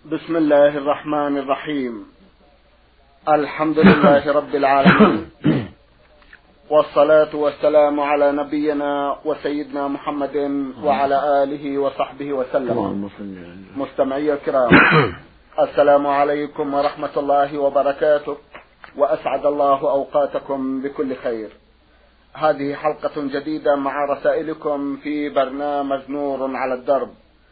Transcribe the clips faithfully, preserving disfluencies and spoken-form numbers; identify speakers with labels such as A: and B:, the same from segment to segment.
A: بسم الله الرحمن الرحيم. الحمد لله رب العالمين، والصلاة والسلام على نبينا وسيدنا محمد وعلى آله وصحبه وسلم. مستمعي الكرام، السلام عليكم ورحمة الله وبركاته، وأسعد الله أوقاتكم بكل خير. هذه حلقة جديدة مع رسائلكم في برنامج نور على الدرب.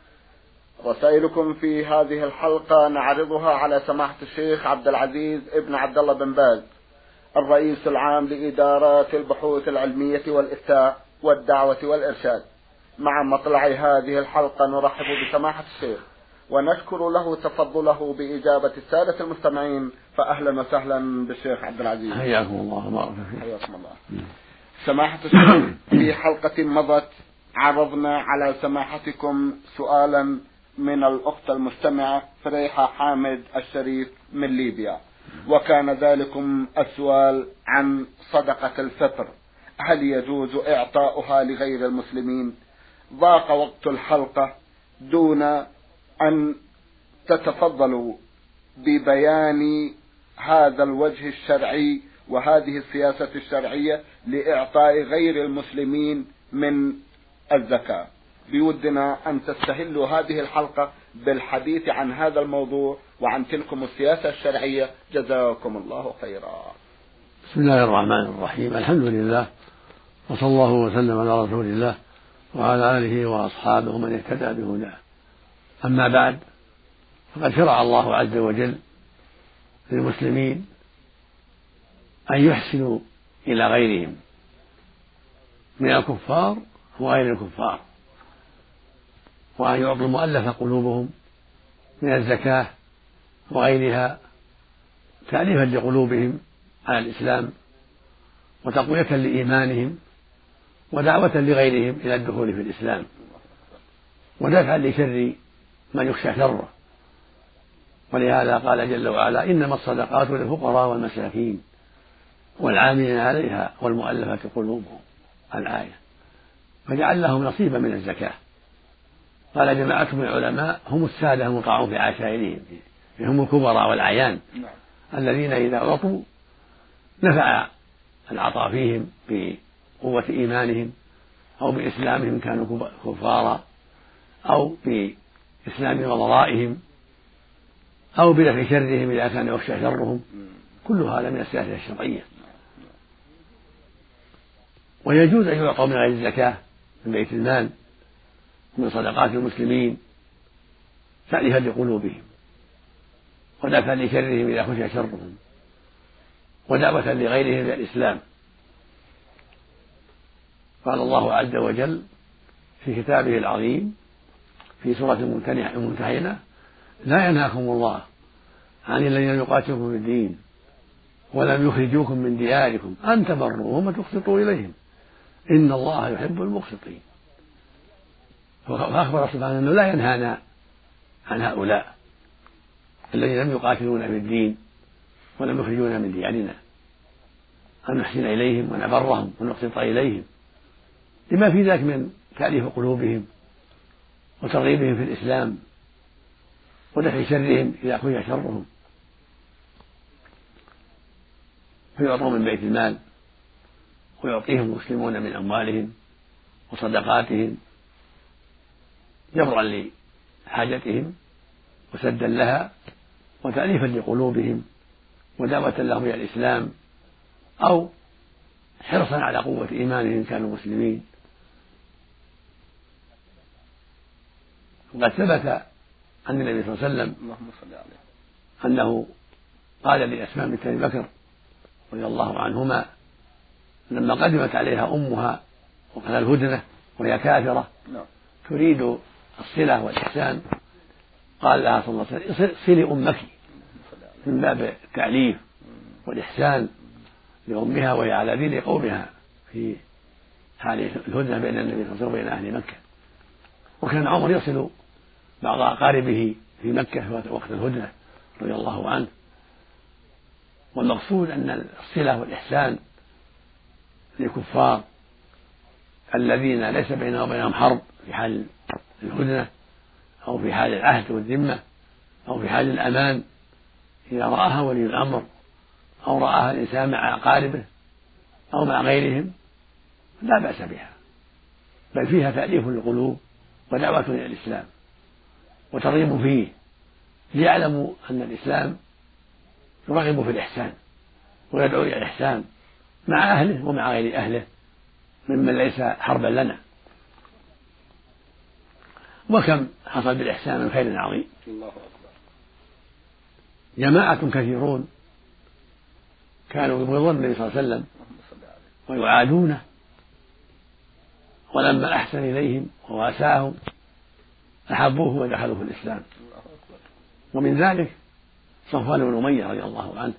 A: رسائلكم في هذه الحلقة نعرضها على سماحة الشيخ عبد العزيز ابن عبد الله بن باز، الرئيس العام لإدارات البحوث العلمية والإفتاء والدعوة والإرشاد. مع مطلع هذه الحلقة نرحب بسماحة الشيخ ونشكر له تفضله بإجابة السادة المستمعين، فأهلا وسهلا بالشيخ عبد العزيز.
B: حياكم الله وبارك فيك.
A: حياكم الله. سماحة الشيخ، في حلقة مضت عرضنا على سماحتكم سؤالا من الأخت المستمعة فريحة حامد الشريف من ليبيا، وكان ذلكم السؤال عن صدقة الفطر، هل يجوز إعطاؤها لغير المسلمين؟ ضاق وقت الحلقة دون أن تتفضلوا ببيان هذا الوجه الشرعي وهذه السياسة الشرعية لإعطاء غير المسلمين من الزكاة. بودنا أن تستهلوا هذه الحلقة بالحديث عن هذا الموضوع وعن تلكم السياسة الشرعية، جزاكم الله خيرا.
B: بسم الله الرحمن الرحيم، الحمد لله، وصلى الله وسلم على رسول الله وعلى آله وأصحابه ومن اهتدى بهداه. أما بعد، فقد شرع الله عز وجل للمسلمين أن يحسنوا إلى غيرهم من الكفار وغير الكفار، وأن يعطوا المؤلف قلوبهم من الزكاة وغيرها تأليفا لقلوبهم على الإسلام وتقوية لإيمانهم ودعوة لغيرهم إلى الدخول في الإسلام ودفعا لشر من يخشى شره. ولهذا قال جل وعلا: إنما الصدقات للفقراء والمساكين والعاملين عليها والمؤلفة قلوبهم، الآية. فجعل لهم نصيبا من الزكاة. قال جماعة من العلماء: هم السادة المطاعون في عشائرهم، هم الكبراء والأعيان الذين إذا أعطوا نفع العطاء فيهم بقوة إيمانهم أو بإسلامهم كانوا كفارا، أو بإسلام وضرائهم، أو بدفع شرهم إذا كان يخشى شرهم. كل هذا من السياسة الشرعية. ويجوز أن يعطوا من غير الزكاة من بيت المال من صدقات المسلمين تأليفا لقلوبهم ودفعا لشرهم إذا خشي شرهم ودعوة لغيرهم إلى الإسلام. قال الله عز وجل في كتابه العظيم في سورة الممتحنة: لا ينهاكم الله عن الذين يقاتلوكم في الدين ولم يخرجوكم من دياركم أن تبروهم وتقسطوا إليهم إن الله يحب المقسطين. فأخبر سبحانه أنه لا ينهانا عن هؤلاء الذين لم يقاتلونا في الدين ولم يخرجونا من ديارنا أن نحسن إليهم ونبرهم ونقسط إليهم، لما في ذلك من تأليف قلوبهم وترغيبهم في الإسلام ودفع شرهم إذا خشي شرهم. فيعطوا من بيت المال ويعطيهم المسلمون من أموالهم وصدقاتهم جبرا لحاجتهم وسدا لها وتأليفا لقلوبهم ودعوة لهم إلى الإسلام، أو حرصا على قوة إيمانهم كانوا مسلمين. وقد ثبت عن النبي صلى الله عليه وسلم أنه قال لأسماء بنت أبي بكر رضي الله عنهما لما قدمت عليها أمها وقال الهدنة وهي كافرة تريد الصلة والإحسان، قال لها صلى الله عليه وسلم: صلي أمك، من باب التعليف والإحسان لأمها وهي على دين قومها في حال الهدنة بين النبي صلى الله عليه وسلم وبين أهل مكة. وكان عمر يصل بعض أقاربه في مكة وقت الهدنة رضي الله عنه. والمقصود أن الصلة والإحسان للكفار الذين ليس بينهم وبينهم حرب في حال الهدنة أو في حال العهد والذمة أو في حال الأمان إذا رآها ولي الأمر أو رآها الإنسان مع أقاربه أو مع غيرهم لا بأس بها، بل فيها تأليف للقلوب ودعوة إلى الإسلام وترغيب فيه، ليعلموا أن الإسلام يرغب في الإحسان ويدعو إلى الإحسان مع أهله ومع غير أهله ممن ليس حربا لنا. وكم حصل بالإحسان من خير عظيم. جماعة كثيرون كانوا يبغضون النبي صلى الله عليه وسلم ويعادونه، ولما أحسن إليهم وواساهم أحبوه ودخلوا في الإسلام. ومن ذلك صفوان بن أمية رضي الله عنه،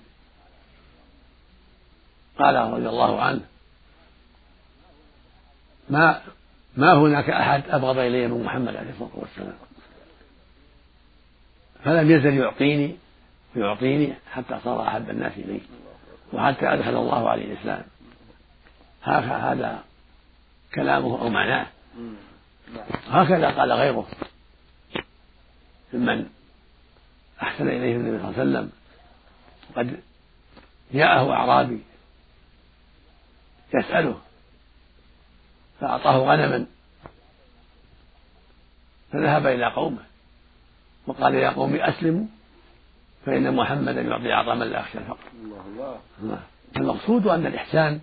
B: قال رضي الله عنه: ما ما هناك أحد أبغض إلي من محمد عليه الصلاة والسلام، فلم يزل يعطيني ويعطيني حتى صار أحب الناس إليه وحتى أدخل الله عليه الإسلام. هذا كلامه أو معناه. هكذا قال غيره ممن أحسن إليه النبي صلى الله عليه وسلم. قد جاءه أعرابي يسأله فأعطاه غنما فذهب إلى قومه وقال: يا قوم أسلموا فإن محمدا يعطي أعطى من لا يخشى الفقر. المقصود أن الإحسان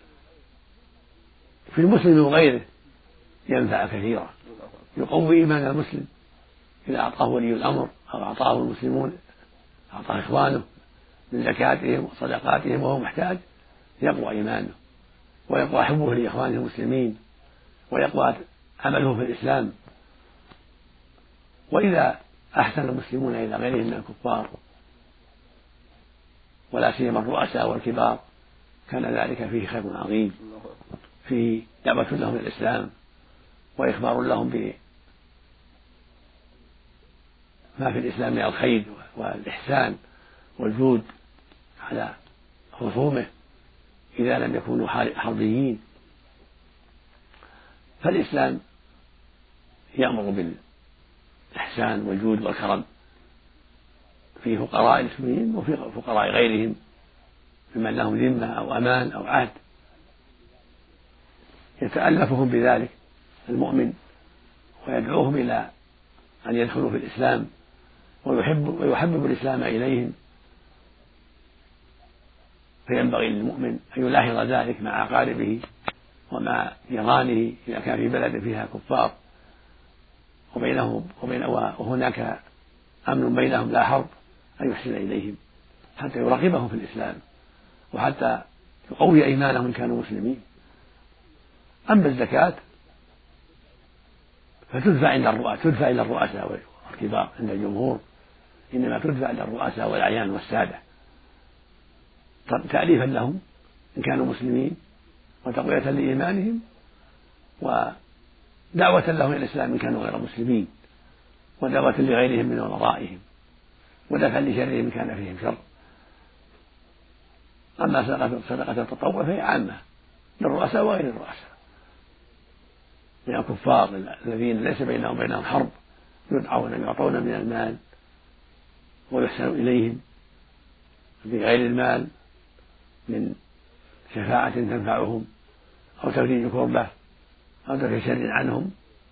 B: في المسلم وغيره ينفع كثيرا، يقوي إيمان المسلم إذا أعطاه ولي الأمر أو أعطاه المسلمون، أعطاه إخوانه من زكاتهم وصدقاتهم وهو محتاج، يقوى إيمانه ويقوى حبه لإخوانه المسلمين ويقوى عمله في الإسلام. وإذا أحسن المسلمون إلى غيرهم من الكفار ولا سيما الرؤساء والكبار كان ذلك فيه خير عظيم، فيه دعوة لهم إلى الإسلام وإخبار لهم بما في الإسلام من الخير والإحسان والجود على خصومه إذا لم يكونوا حربيين. فالإسلام يأمر بالإحسان والجود والكرم في فقراء المسلمين وفي فقراء غيرهم ممن لهم ذمة أو أمان أو عهد، يتألفهم بذلك المؤمن ويدعوهم إلى أن يدخلوا في الإسلام ويحب ويحبب الإسلام إليهم. فينبغي للمؤمن أن يلاحظ ذلك مع أقاربه ومع جيرانه إذا كان في بلد فيها كفار وبينهم وبين وهناك أمن بينهم لا حرب، أن يحسن إليهم حتى يرغبهم في الإسلام وحتى يقوي إيمانهم إن كانوا مسلمين. أما الزكاة فتدفع عند الرؤساء تدفع إلى الرؤساء والكبار عند الجمهور، إنما تدفع إلى الرؤساء والأعيان والسادة تأليفا لهم إن كانوا مسلمين وتقوية لإيمانهم ودعوة لهم إلى الإسلام إن كانوا غير مسلمين ودعوة لغيرهم من ورائهم ودفع لشرهم إن كان فيهم شر. أما صدقة التطوع فهي عامة للرؤساء وغير الرؤساء من الكفار الذين ليس بينهم وبينهم حرب، يدعون أن يعطون من المال ويحسن إليهم بغير المال من شفاعة تنفعهم أو تفريج كربة أو دفع شر عنهم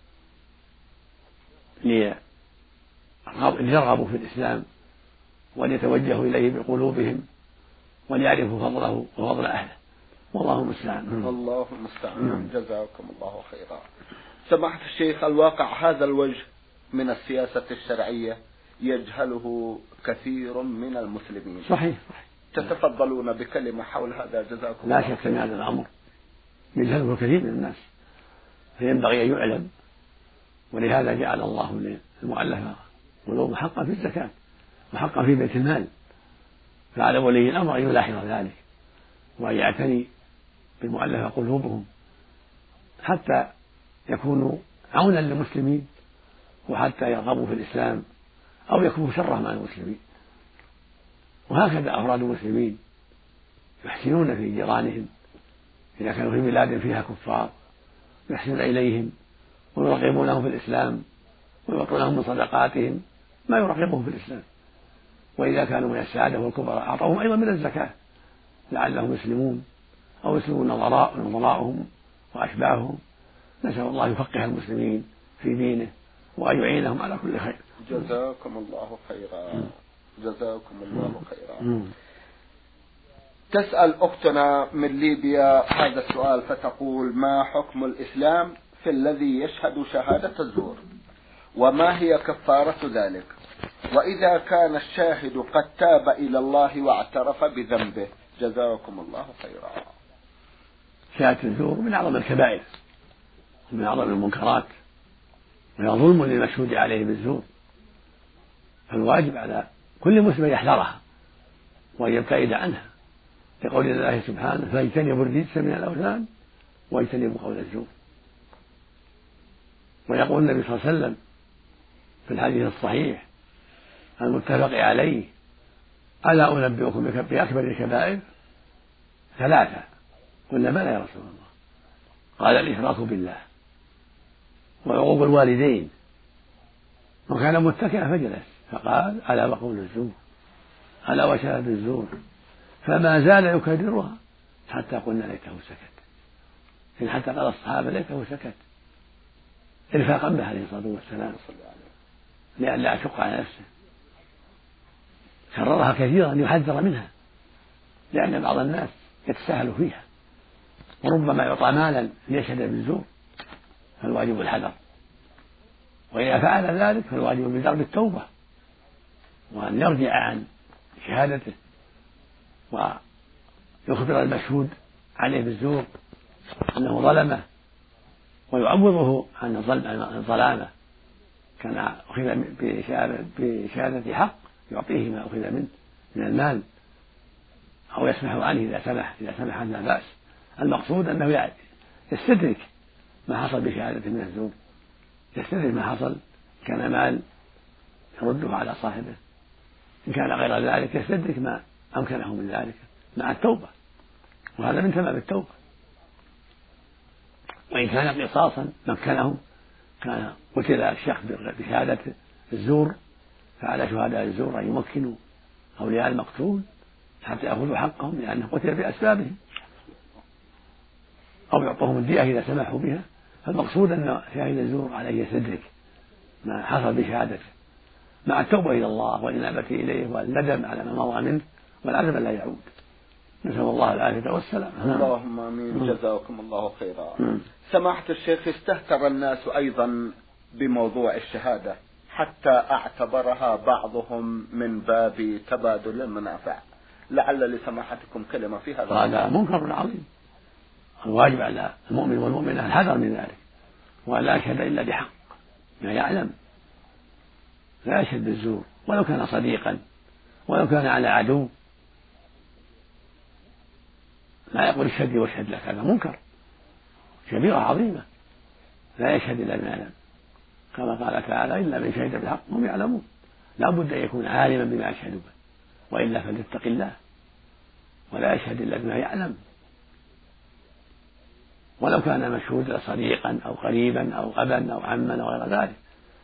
B: ليرغبوا في الإسلام وليتوجهوا إليه بقلوبهم وليعرفوا فضله وفضل أهله. والله المستعان.
A: الله المستعان. جزاكم الله خيرا. سماحة الشيخ، الواقع هذا الوجه من السياسة الشرعية يجهله كثير من المسلمين.
B: صحيح.
A: تتفضلون بكلمة حول هذا جزاكم
B: لا
A: الله.
B: لا شك من هذا الأمر يجهله كثير من الناس، فينبغي أن يعلم. ولهذا جعل الله للمؤلفة قلوبهم حقا في الزكاة وحقا في بيت المال، فعلى ولي الأمر أن يلاحظ ذلك وأن يعتني بالمؤلفة قلوبهم حتى يكونوا عونا للمسلمين وحتى يرغبوا في الإسلام أو يكونوا شره مع المسلمين. وهكذا أفراد المسلمين يحسنون في جيرانهم إذا كانوا في بلاد فيها كفار، يحسنون إليهم ويرغبونهم في الإسلام ويعطونهم من صدقاتهم ما يرغبهم في الإسلام. وإذا كانوا من السعادة والكبراء أعطوهم أيضا من الزكاة لعلهم يسلمون أو يسلمون نظراء نظراءهم وأشباههم. نسأل الله يفقه المسلمين في دينه وأن يعينهم على كل خير.
A: جزاكم الله خيرا. جزاكم الله خيرا. تسأل أختنا من ليبيا هذا السؤال فتقول: ما حكم الإسلام في الذي يشهد شهادة الزور، وما هي كفارة ذلك، وإذا كان الشاهد قد تاب إلى الله واعترف بذنبه؟ جزاكم الله خيرا.
B: شهادة الزور من أعظم الكبائر ومن أعظم المنكرات، وهي ظلم للمشهود عليه بالزور، فالواجب على كل مسلم يحذرها وأن يبتعد عنها، لقول الله سبحانه: فاجتنبوا الرجس من الأوثان واجتنبوا قول الزور. ويقول النبي صلى الله عليه وسلم في الحديث الصحيح المتفق عليه: ألا أنبئكم بأكبر الكبائر؟ ثلاثة. قلنا: بلى يا رسول الله. قال: الإشراك بالله، وعقوق الوالدين، وكان متكئا فجلس، فقال: ألا وقول الزور، ألا وشهادة الزور، فما زال يكررها حتى قلنا ليته سكت، حتى قال الصحابة: ليته سكت، إرفاقا به عليه الصلاة والسلام لأن لا يشق على نفسه. كررها كثيرا ليحذر منها، لأن بعض الناس يتساهل فيها وربما يعطى مالا ليشهد بالزور، فالواجب الحذر. وإذا فعل ذلك فالواجب بدرب التوبة وأن يرجع عن شهادته ويخبر المشهود عليه بالزور أنه ظلمه ويعوضه عن الظلامة. كان أخذ بشهادة حق يعطيه ما أخذ منه من المال أو يسمح عنه إذا سمح إذا سمح لا بأس. المقصود أنه يستدرك ما حصل بشهادته من الزور، يستدرك ما حصل، كان مال يرده على صاحبه، إن كان غير ذلك يستدرك ما أمكنه من ذلك مع التوبة، وهذا من تمام التوبة. وإن كان قصاصا مكنه، كان قتل الشخص بشهادة الزور، فعلى شهداء الزور أن يمكنوا أولياء المقتول حتى يأخذوا حقهم لأنه قتل بأسبابهم، أو يعطوهم الدية إذا سمحوا بها. فالمقصود أن شاهد الزور عليه يستدرك ما حصل بشهادته مع التوبة إلى الله والإنابة إليه والندم على ما مضى منه والعزم لا يعود. نسأل الله العافية والسلام.
A: اللهم آمين. جزاكم الله خيرا. سماحة الشيخ، استهتر الناس أيضا بموضوع الشهادة حتى اعتبرها بعضهم من باب تبادل المنافع، لعل لسماحتكم كلمة في هذا.
B: هذا منكر عظيم، الواجب على المؤمن والمؤمنة الحذر من ذلك، ولا يشهد إلا بحق ما يعلم، لا يشهد بالزور ولو كان صديقا ولو كان على عدو، لا يقول اشهد لي واشهد لك، هذا منكر كبيرة عظيمة، لا يشهد إلا بما يعلم، كما قال تعالى: إلا من شهد بالحق هم يعلمون. لا بد أن يكون عالما بما يشهد به، وإلا فليتق الله ولا يشهد إلا بما يعلم، ولو كان مشهودا صديقا أو قريبا أو أبا أو عما أو غير ذلك.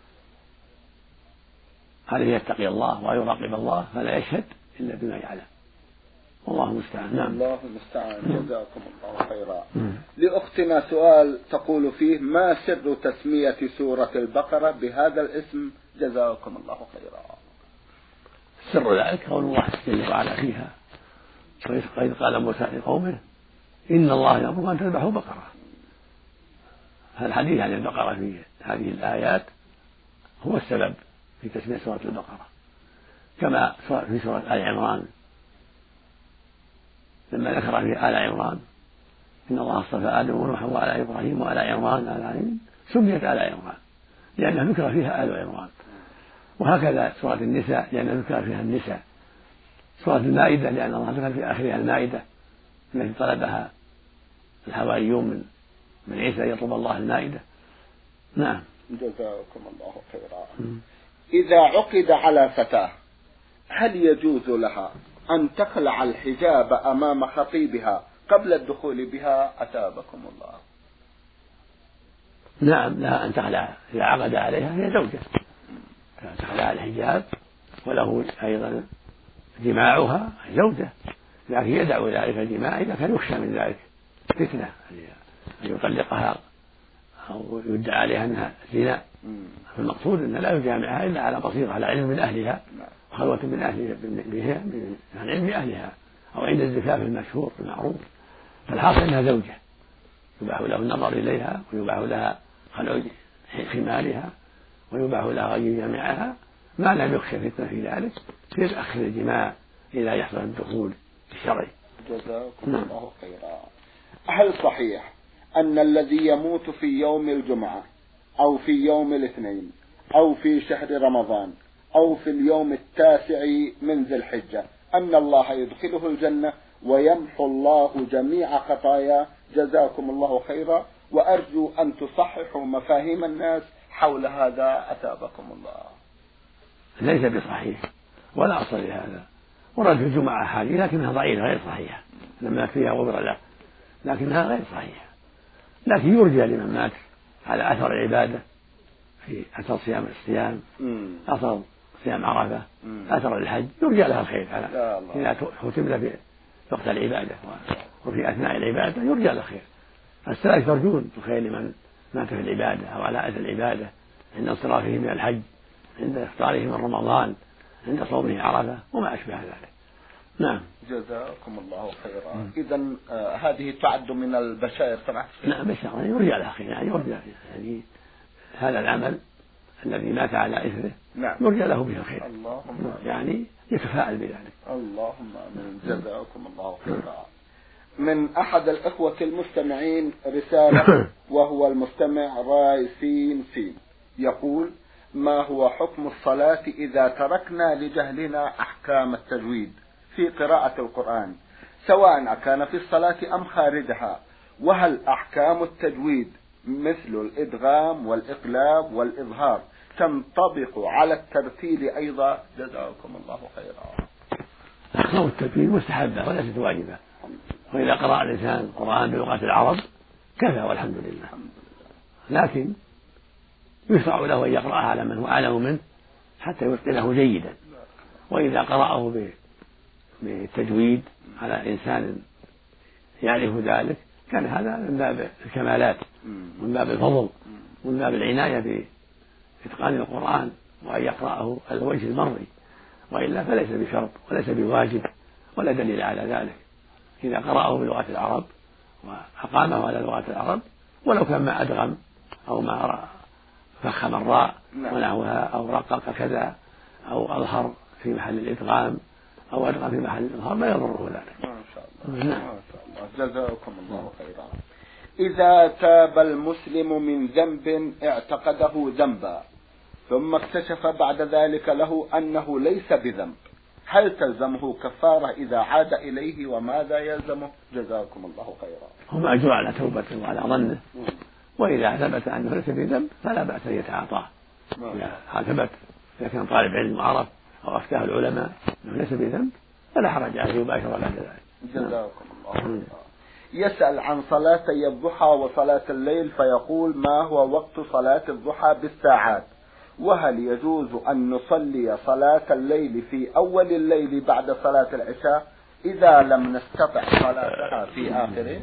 B: هذا يتقي الله ويراقب الله فلا يشهد إلا بما يعلم، والله المستعان.
A: نعم. الله المستعان. جزاكم الله خيرا. لأختنا سؤال تقول فيه: ما سر تسمية سورة البقرة بهذا الاسم؟ جزاكم الله خيرا.
B: سر ذلك قول الله جل وعلا فيها: وإذ قال موسى لقومه إن الله يأمركم أن تذبحوا بقرة. هذا الحديث عن البقرة في هذه الآيات هو السبب في تسمية سورة البقرة، كما في سورة آل عمران لما ذكر في آل عمران إن الله اصطفى آدم ونوحا وآل إبراهيم وآل عمران آل العالمين، سميت آل عمران لأنها ذكر فيها آل عمران. وهكذا سورة النساء لأنها ذكر فيها النساء. سورة المائدة لأن الله ذكر في آخرها المائدة التي طلبها الحواريون من من عيسى يطلب الله المائدة. نعم.
A: جزاكم الله خيرا. إذا عقد على فتاة هل يجوز لها أن تخلع الحجاب أمام خطيبها قبل الدخول بها؟ أتابكم الله.
B: نعم، لها أن تخلع إذا عقد عليها، هي زوجة تخلع الحجاب، وله أيضا جماعها زوجة، لكن يدع ذلك الجماع إذا كان يخشى من ذلك فتنة أن يطلقها أو يدعى عليها أنها زنا. فالمقصود أن لا يجامعها إلا على بصيرة، على علم من أهلها وخلوة من أهلها بها عن علم أهلها أو عند الزفاف المشهور المعروف. فالحاصل أنها زوجة يباح له النظر إليها ويباح لها خلع خمارها ويباح لها أن يجامعها ما لم يخشى فتنة في ذلك في أخذ الجماع إذا يحصل الدخول الشرعي.
A: جزاكم الله خيرا. هل صحيح أن الذي يموت في يوم الجمعة أو في يوم الاثنين أو في شهر رمضان أو في اليوم التاسع من ذي الحجة أن الله يدخله الجنة ويمحو الله جميع خطاياه؟ جزاكم الله خيرا، وأرجو أن تصححوا مفاهيم الناس حول هذا أثابكم الله.
B: ليس بصحيح ولا أصل لهذا، ورد في الجمعة أحاديث لكنها ضعيفة غير صحيحة لما فيها غفر له، لكنها غير صحيحة. لكن يرجى لمن مات على أثر العبادة في أثر صيام الصيام، أثر صيام عرفة، أثر الحج، يرجى لها الخير على إذا ختم له في وقت العبادة وفي أثناء العبادة يرجى له الخير. السلف يرجون الخير لمن مات في العبادة أو على أثر العبادة عند انصرافه من الحج، عند إفطاره من رمضان، عند صومه عرفة وما أشبه ذلك. نعم.
A: جزاكم الله خيرا. إذا آه هذه تعد من البشائر طبعا.
B: نعم بشائر يرجى لها خير، يعني يرجى يعني هذا العمل الذي مات على إثره نعم. يرجى له به الخير، اللهم يعني يتفاعل بذلك.
A: اللهم آمين. جزاكم الله خيرا. من أحد الإخوة المستمعين رسالة وهو المستمع راي سين سين يقول: ما هو حكم الصلاة إذا تركنا لجهلنا أحكام التجويد في قراءة القرآن سواء كان في الصلاة أم خارجها؟ وهل أحكام التجويد مثل الإدغام والإقلاب والإظهار تنطبق على الترتيل أيضا؟ جزاكم الله خيرا.
B: أحكام التجويد مستحبة وليست واجبة، وإذا قرأ الإنسان القرآن بلغة العرب كفى والحمد لله، لكن يشرع له أن يقرأها على من هو أعلم منه حتى يتقنه جيدا. وإذا قرأه بالتجويد على إنسان يعرف ذلك كان هذا من باب الكمالات ومن باب الفضل ومن باب العناية بإتقان القرآن وأن يقرأه على الوجه المرضي، وإلا فليس بشرط وليس بواجب ولا دليل على ذلك. إذا قرأه بلغة العرب وأقامه على لغة العرب ولو كان ما أدغم أو ما فخم الراء ونحوها أو رقق كذا أو أظهر في محل الإدغام أو أدغم في محل الإظهار ما يضره ذلك.
A: ما شاء الله. نعم. ما شاء الله. جزاكم الله خيرا. إذا تاب المسلم من ذنب اعتقده ذنبا ثم اكتشف بعد ذلك له أنه ليس بذنب، هل تلزمه كفارة إذا عاد إليه وماذا يلزمه؟ جزاكم الله خيرا.
B: هو مأجور على توبته وعلى ظنه، وإذا ثبت أنه ليس بذنب فلا بأس أن يتعاطاه. إذا ثبت إذا كان طالب علم وعرف أو أفتاه العلماء أنه ليس بذنب فلا حرج عليه يباشر بعد ذلك.
A: جزاكم الله خيرا. يسأل عن صلاتي الضحى وصلاة الليل فيقول: ما هو وقت صلاة الضحى بالساعات؟ وهل يجوز أن نصلي صلاة الليل في أول الليل بعد صلاة العشاء إذا لم نستطع صلاتها في آخره؟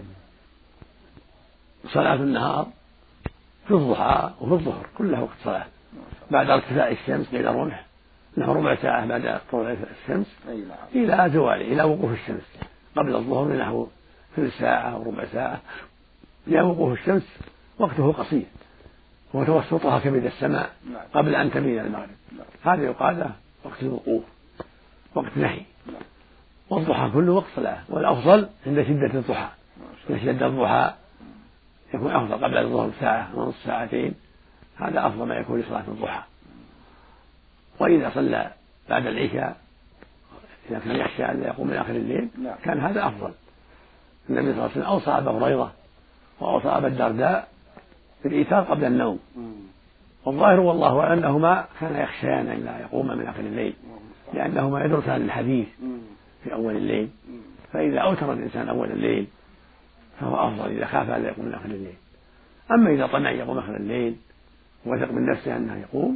B: صلاة النهار في الضحى وفي الظهر كلها وقت صلاة بعد ارتفاع الشمس إلى الرمح، نحو ربع ساعة بعد طلوع الشمس إلى زوال إلى وقوف الشمس. قبل الظهر نحو ثلث ساعة أو ربع ساعة إلى وقوف الشمس وقته قصير وتوسطها كبد السماء قبل أن تميل المغرب، هذا يقال له وقت الوقوف وقت نهي. والضحى كله وقت صلاة، والأفضل عند شدة الضحى، إذا شد الضحى يكون أفضل قبل الظهر ساعة ونصف ساعتين، هذا أفضل ما يكون لصلاة الضحى. وإذا صلى بعد العشاء إذا كان يخشى أن يقوم من آخر الليل كان هذا أفضل. النبي صلى الله عليه وسلم أوصى أبا هريرة وأوصى أبا الدرداء بالإيثار قبل النوم، والظاهر والله أعلم أنهما كان يخشيان أن لا يقوم من آخر الليل لأنهما يدرسان الحديث في أول الليل، فإذا أوتر الإنسان أول الليل فهو أفضل إذا خاف أن لا يقوم من آخر الليل. أما إذا طمع يقوم آخر الليل وثق من نفسه أنه يقوم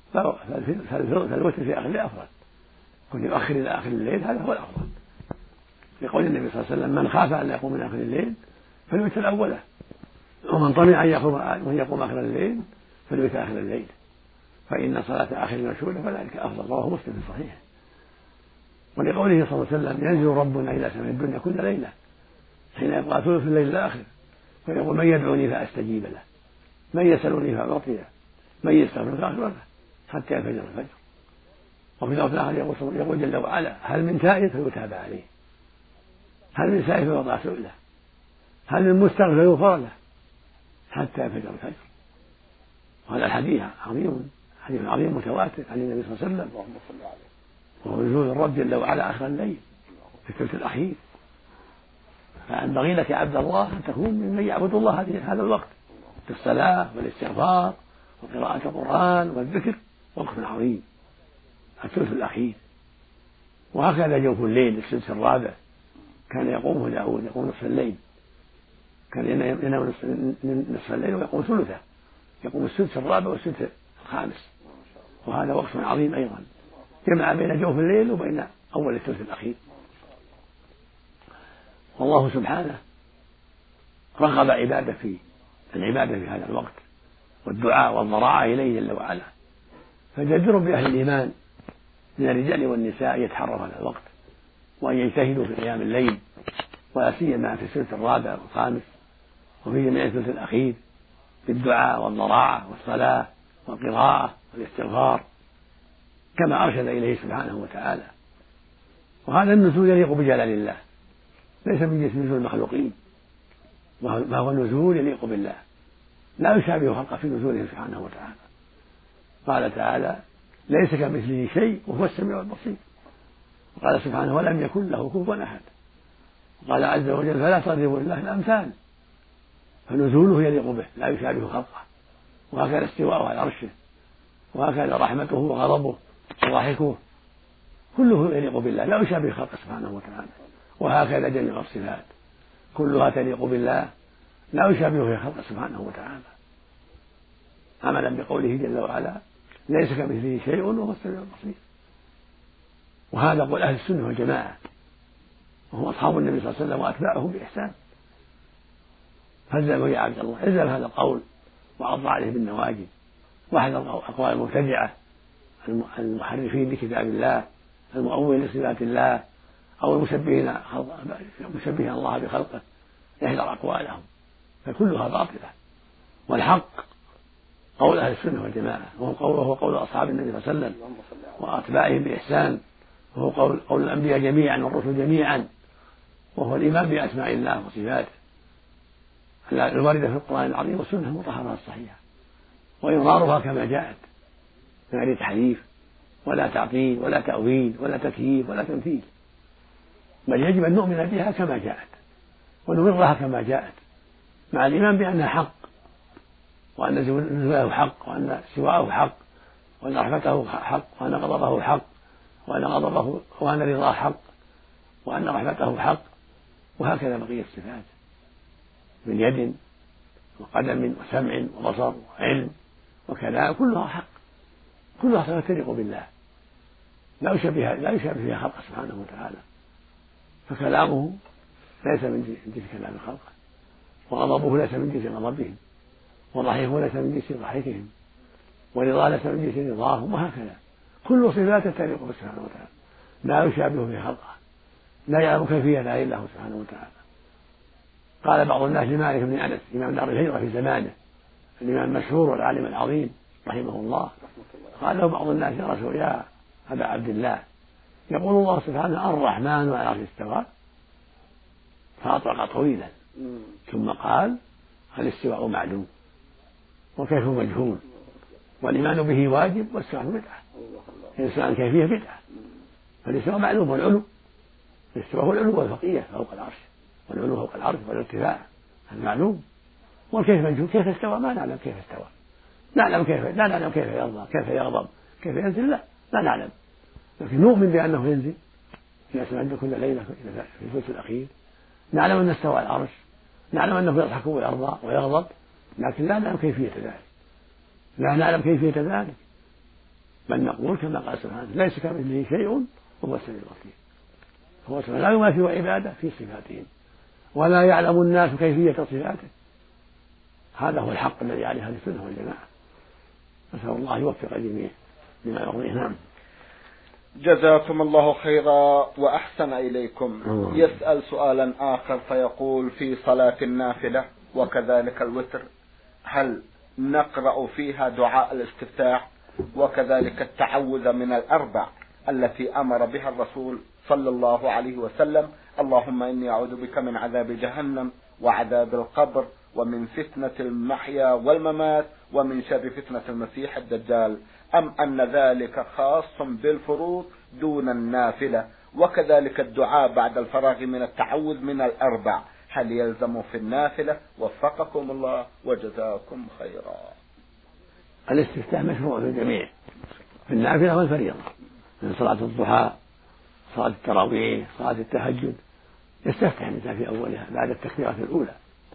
B: فالوتر في آخر الليل أفضل، كن يؤخر إلى آخر الليل هذا هو الأفضل، لقول النبي صلى الله عليه وسلم من خاف أن يقوم من آخر الليل فليوتر أوله، ومن طمع أن يقوم آخر الليل فليوتر آخر الليل، فإن صلاة آخر المشهودة فذلك أفضل، رواه مسلم في صحيحه. ولقوله صلى الله عليه وسلم ينزل ربنا إلى سماء الدنيا كل ليلة حين يبقى ثلث الليل الآخر فيقول من يدعوني فأستجيب له، من يسألني فأعطيه، من يستغفر فأغفر له حتى ينفجر الفجر. وفي الوقت الآخر يقول جل وعلا هل من تائب فيتاب عليه، هل من سائل فيوضع سؤله، هل من مستغفر فيغفر له حتى ينفجر الفجر. وهذا الحديث عظيم، حديث عظيم متواتر عن النبي صلى الله عليه وسلم، وهو نزول الرب جل وعلا آخر الليل في الثلث الأخير. فينبغي لك يا عبد الله أن تكون ممن يعبد الله هذا الوقت بالصلاة والاستغفار وقراءة القرآن والذكر، وقت عظيم الثلث الأخير. وهكذا جوف الليل السدس الرابع كان يقومه داود، يقوم نصف الليل، كان ينام نصف الليل ويقوم ثلثه، يقوم السدس الرابع والسدس الخامس، وهذا وقت عظيم أيضا، جمع بين جوف الليل وبين أول الثلث الأخير. والله سبحانه رغب عباده في العبادة في هذا الوقت والدعاء والضراعة إليه جل وعلا، فجدر بأهل الإيمان من الرجال والنساء يتحروا هذا الوقت وأن يجتهدوا في قيام الليل، ولا سيما في الثلث الرابع والخامس وفي جميع الثلث الأخير بالدعاء والضراعة والصلاة والقراءة والاستغفار كما أرشد إليه سبحانه وتعالى. وهذا النزول يليق بجلال الله، ليس من جنس نزول المخلوقين، ما هو نزول يليق بالله، لا يشابه خلقه في نزوله سبحانه وتعالى. قال تعالى ليس كمثله شيء وهو السميع البصير، وقال سبحانه ولم يكن له كفوا أحد، وقال عز وجل فلا تضربوا لله الأمثال، فنزوله يليق به لا يشابه خلقه. وهكذا استواءه على عرشه، وهكذا رحمته وغضبه وضحكه كله يليق بالله لا يشابه خلقه سبحانه وتعالى. وهكذا جميع الصفات كلها تليق بالله لا يشابه خلقه سبحانه وتعالى، عملا بقوله جل وعلا ليس كمثله شيء وهو السميع البصير. وهذا قول أهل السنة والجماعة، وهم أصحاب النبي صلى الله عليه وسلم وأتباعه بإحسان. فالزموا يا عبد الله، الزم هذا القول وعض عليه بالنواجذ، واحذر أقوال المبتدعة المحرفين لكتاب الله المؤولين لصفات الله أو المشبهين مشبهين الله بخلقه، يحذر أقوالهم فكلها باطلة. والحق قول أهل السنة والجماعة، وهو قول أصحاب النبي صلى الله عليه وسلم وأتباعهم بإحسان، وهو قول, قول الأنبياء جميعا والرسل جميعا، وهو الإيمان بأسماء الله وصفاته الواردة في القرآن العظيم والسنة المطهرة الصحيحة، وإظهارها كما جاءت من غير تحريف ولا تعطيل ولا تأويل ولا تكييف ولا تمثيل، بل يجب أن نؤمن بها كما جاءت ونمرها كما جاءت، مع الإيمان بأنها حق، وأن نزوله حق، وأن استواءه حق، وأن رحمته حق، وأن غضبه حق، وأن غضبه وأن رضاه حق، وأن رحمته حق. وهكذا بقية الصفات من يد وقدم وسمع وبصر وعلم وكلام كلها حق، كلها صفات تليق بالله لا يشابه لا يشابه فيها خلقه سبحانه وتعالى. فكلامه ليس من جنس كلام خلقه، وغضبه ليس من جنس غضبهم، وضحكه ليس من جنس ضحكهم، ورضاه ليس من جنس رضاهم، وهكذا كل صفات تليق به سبحانه وتعالى لا يشابه في خلقه، لا يعلم كيفية لا إلا هو سبحانه وتعالى. قال بعض الناس لمالك بن أنس إمام دار الهجرة في زمانه، الإمام المشهور والعالم العظيم رحمه الله، قال له بعض الناس يا رسول يا أبا عبد الله يقول الله سبحانه الرحمن على العرش استوى، فأطلق طويلا ثم قال الاستواء معلوم وكيف مجهول والإيمان به واجب والسؤال بدعة، الإنسان كيفية بدعة، فالاستواء معلوم والعلو، الاستواء هو العلو والفوقية فوق العرش، والعلو فوق العرش والارتفاع المعلوم، والكيف مجهول، كيف استوى ما نعلم كيف استوى، نعلم كيف لا نعلم كيف يرضى كيف يغضب كيف ينزل لا لا نعلم، لكن نؤمن بأنه ينزل في أسماء كل ليلة في الثلث الأخير، نعلم أن استوى على العرش، نعلم أنه يضحك ويرضى ويغضب، لكن لا نعلم كيفية ذلك، لا نعلم كيفية ذلك، بل نقول كما قال سبحانه ليس كمثله شيء وهو السميع البصير. هو سبحانه لا يماثل عباده في صفاتهم ولا يعلم الناس كيفية صفاته. هذا هو الحق الذي عليه أهل السنة والجماعة. نسأل الله يوفق الجميع لما يرضيه. نعم.
A: جزاكم الله خيرا وأحسن إليكم. يسأل سؤالا آخر فيقول في صلاة النافلة وكذلك الوتر هل نقرأ فيها دعاء الاستفتاح وكذلك التعوذ من الأربع التي أمر بها الرسول صلى الله عليه وسلم؟ اللهم إني أعوذ بك من عذاب جهنم وعذاب القبر ومن فتنة المحيا والممات ومن شر فتنة المسيح الدجال، أم أن ذلك خاص بالفروض دون النافلة؟ وكذلك الدعاء بعد الفراغ من التعوذ من الأربع هل يلزم في النافلة؟ وفقكم الله وجزاكم خيرا.
B: الاستفتاح مشروع في الجميع في النافلة والفريضة، من صلاة الضحى، صلاة التراويح، صلاة التهجد، يستفتح الإنسان في أولها بعد التكبيرة الأولى.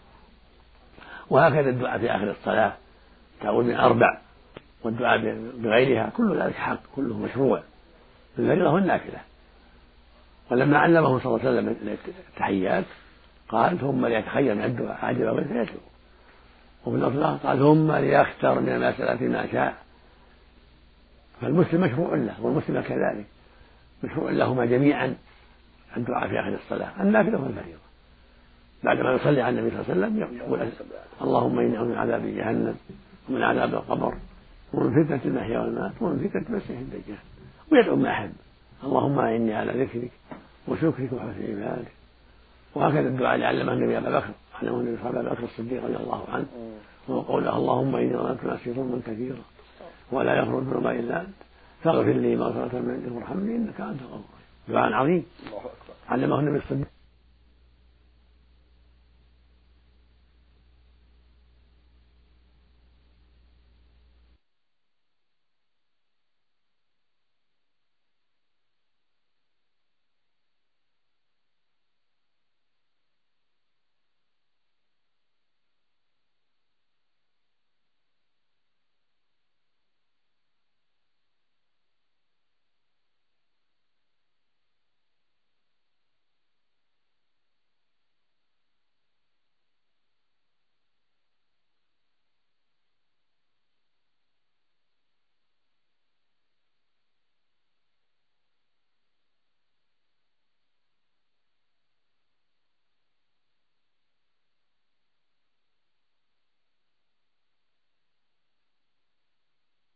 B: وهكذا الدعاء في آخر الصلاة، التعوذ من أربع والدعاء بغيرها، كل ذلك حق، كله مشروع في الفريضة والنافلة. ولما علمه صلى الله عليه وسلم التحيات قال ثم ليتخير من الدعاء عجبا فيتلو، وفي الأخرى قال ثم ليختار من المسألة ما شاء. فالمسلم مشروع له والمسلم كذلك مشروع لهما جميعا الدعاء في آخر الصلاة النافلة والفريضة. بعدما يصلي على النبي صلى الله عليه وسلم يقول اللهم إني أعوذ من عذاب جهنم ومن عذاب القبر ومن فتنة المحيا والممات ومن فتنة المسيح الدجال، ويدعو ما أحب اللهم إني على ذكرك وشكرك وحسن عبادك. وهكذا الدعاء اللي علمه النبي أبا بكر علمه النبي صلى الله عليه وسلم الصديق رضي الله عنه، وقوله اللهم إني ظلمت نفسي ظلما كثيرا ولا يغفر الذنوب إلا أنت فاغفر لي مغفرة من عندك وارحمني إنك أنت الغفور. دعاء عظيم علمه النبي الصديق.